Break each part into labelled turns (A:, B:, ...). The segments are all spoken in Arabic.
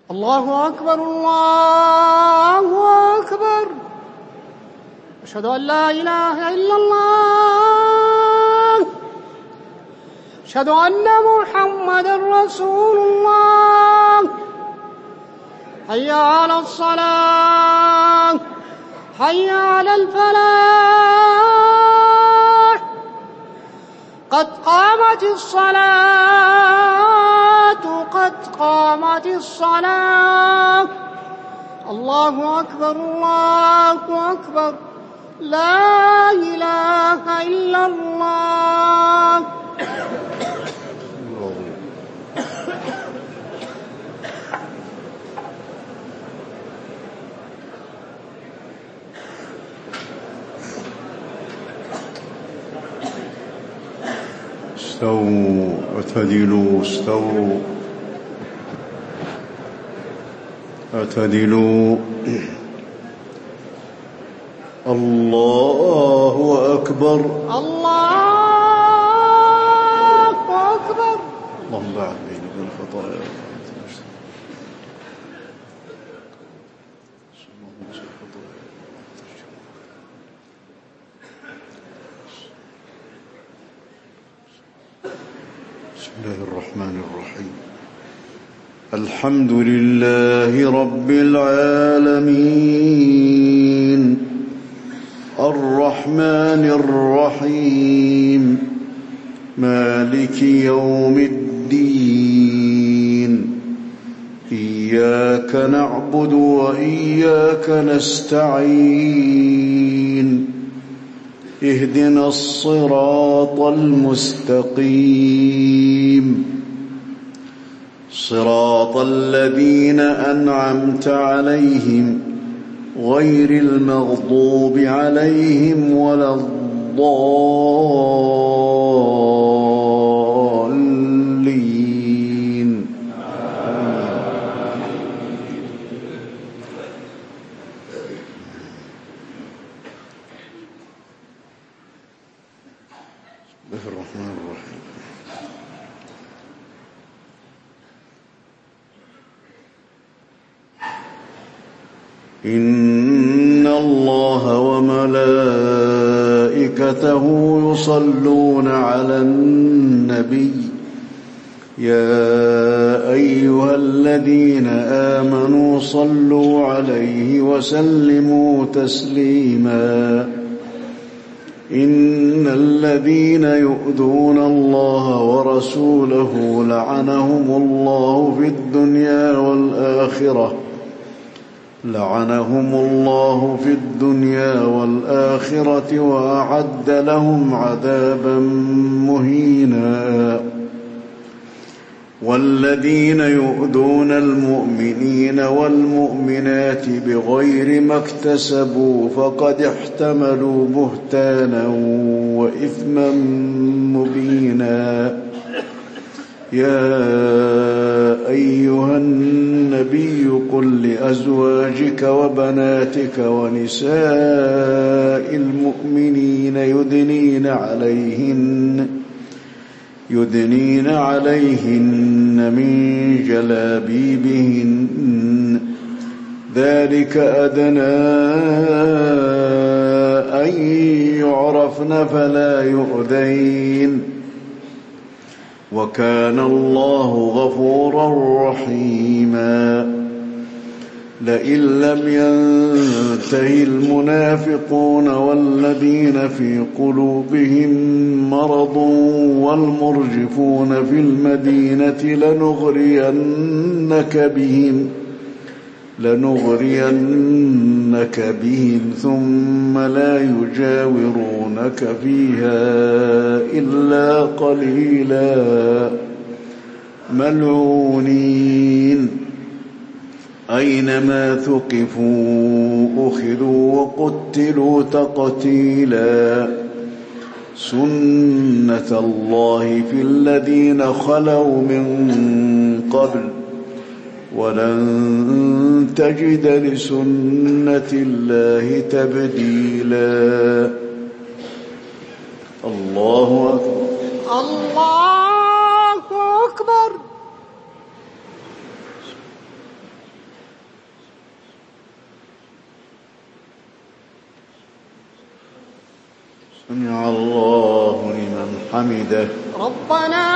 A: الله أكبر الله أكبر. أشهد أن لا إله إلا الله. أشهد أن محمدًا رسول الله. حي على الصلاة حي على الفلاح. قد قامت الصلاة قد قامت الصلاة. الله أكبر الله أكبر. لا إله إلا الله.
B: استووا اعتدلوا استووا اعتدلوا. الله أكبر
A: الله أكبر.
B: اللهم باعد بيني وبين الخطايا. بسم الله الرحمن الرحيم. الحمد لله رب العالمين الرحمن الرحيم مالك يوم الدين. إياك نعبد وإياك نستعين. اهدنا الصراط المستقيم صراط الذين أنعمت عليهم غير المغضوب عليهم ولا الضالين. بسم الله الرحمن الرحيم. إن الله وملائكته يصلون على النبي يا أيها الذين آمنوا صلوا عليه وسلموا تسليما. إن الذين يؤذون الله ورسوله لعنهم الله في الدنيا والآخرة وأعد لهم عذابا مهينا. والذين يؤذون المؤمنين والمؤمنات بغير ما اكتسبوا فقد احتملوا بهتانا وإثما مبينا. يا أيها النبي قل لأزواجك وبناتك ونساء المؤمنين يدنين عليهن من جلابيبهن ذلك أدنى أن يعرفن فلا يؤذين. وكان الله غفورا رحيما. لئن لم ينته المنافقون والذين في قلوبهم مرض والمرجفون في المدينة لنغرينك بهم ثم لا يجاورونك فيها إلا قليلا ملعونين أينما ثقفوا أخذوا وقتلوا تقتيلا. سنة الله في الذين خلوا من قبل ولن تجد لسنة الله تبديلا. الله أكبر
A: الله أكبر.
B: سمع الله لمن حمده.
A: ربنا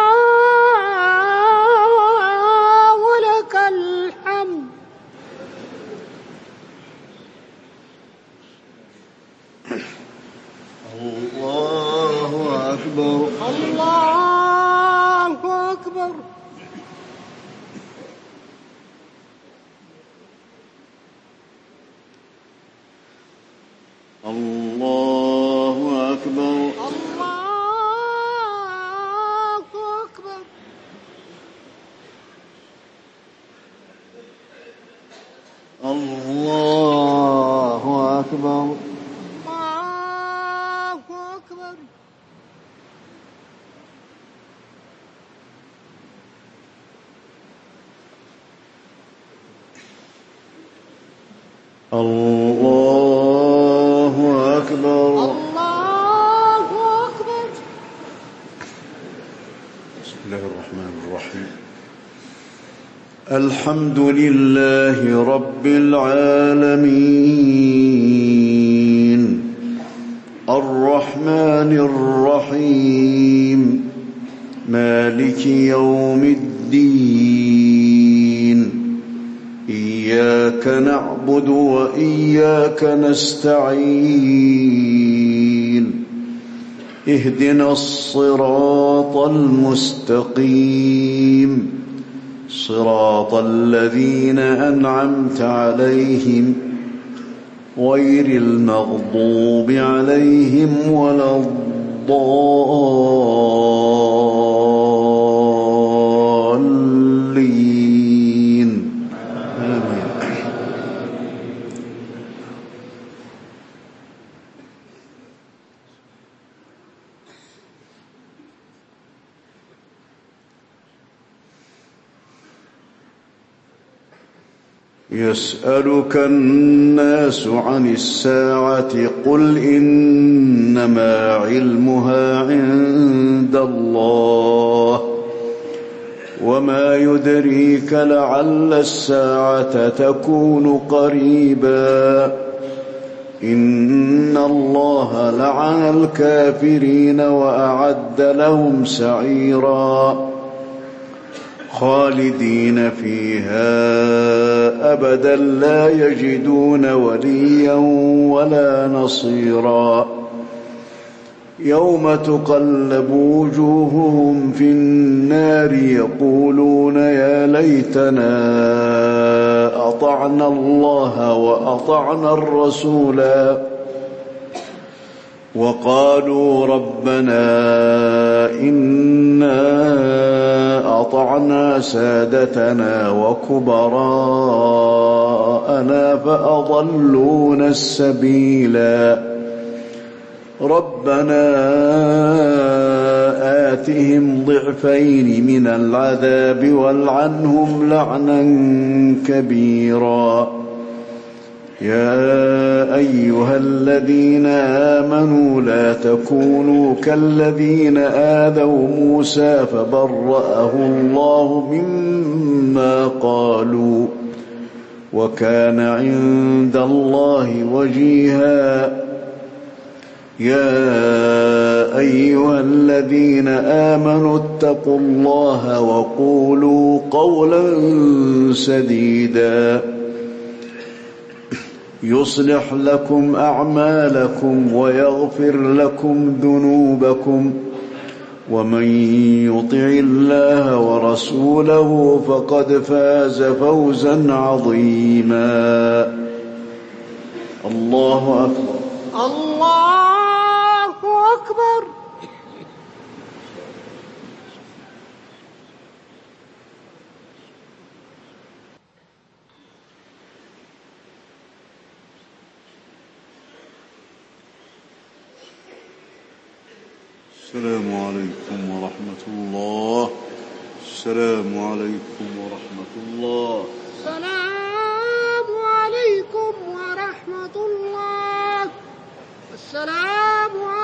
A: ولك الحمد.
B: الله أكبر.
A: الله أكبر.
B: الله أكبر.
A: الله أكبر.
B: الله أكبر. الله أكبر.
A: الله أكبر.
B: بسم الله الرحمن الرحيم. الحمد لله رب العالمين الرحمن الرحيم مالك يوم الدين إياك نعبد وإياك نستعين اهدنا الصراط المستقيم صراط الذين أنعمت عليهم غير المغضوب عليهم ولا الضالين آمين. يسألك الناس عن الساعة قل إنما علمها عند الله وما يدريك لعل الساعة تكون قريبا إن الله لعن الكافرين وأعد لهم سعيرا خالدين فيها أبدا لا يجدون وليا ولا نصيرا يوم تقلب وجوههم في النار يقولون يا ليتنا أطعنا الله وأطعنا الرسولا وقالوا ربنا إنا أطعنا سادتنا وكبراءنا فأضلونا السبيلا ربنا آتهم ضعفين من العذاب والعنهم لعنا كبيرا يا أيها الذين آمنوا لا تكونوا كالذين آذوا موسى فبرأه الله مما قالوا وكان عند الله وجيها يا أيها الذين آمنوا اتقوا الله وقولوا قولا سديدا يصلح لكم أعمالكم ويغفر لكم ذنوبكم ومن يطع الله ورسوله فقد فاز فوزا عظيما الله أكبر.
A: الله أكبر.
B: السلام عليكم ورحمة الله. السلام عليكم ورحمة الله.
A: السلام عليكم ورحمة الله. السلام عليكم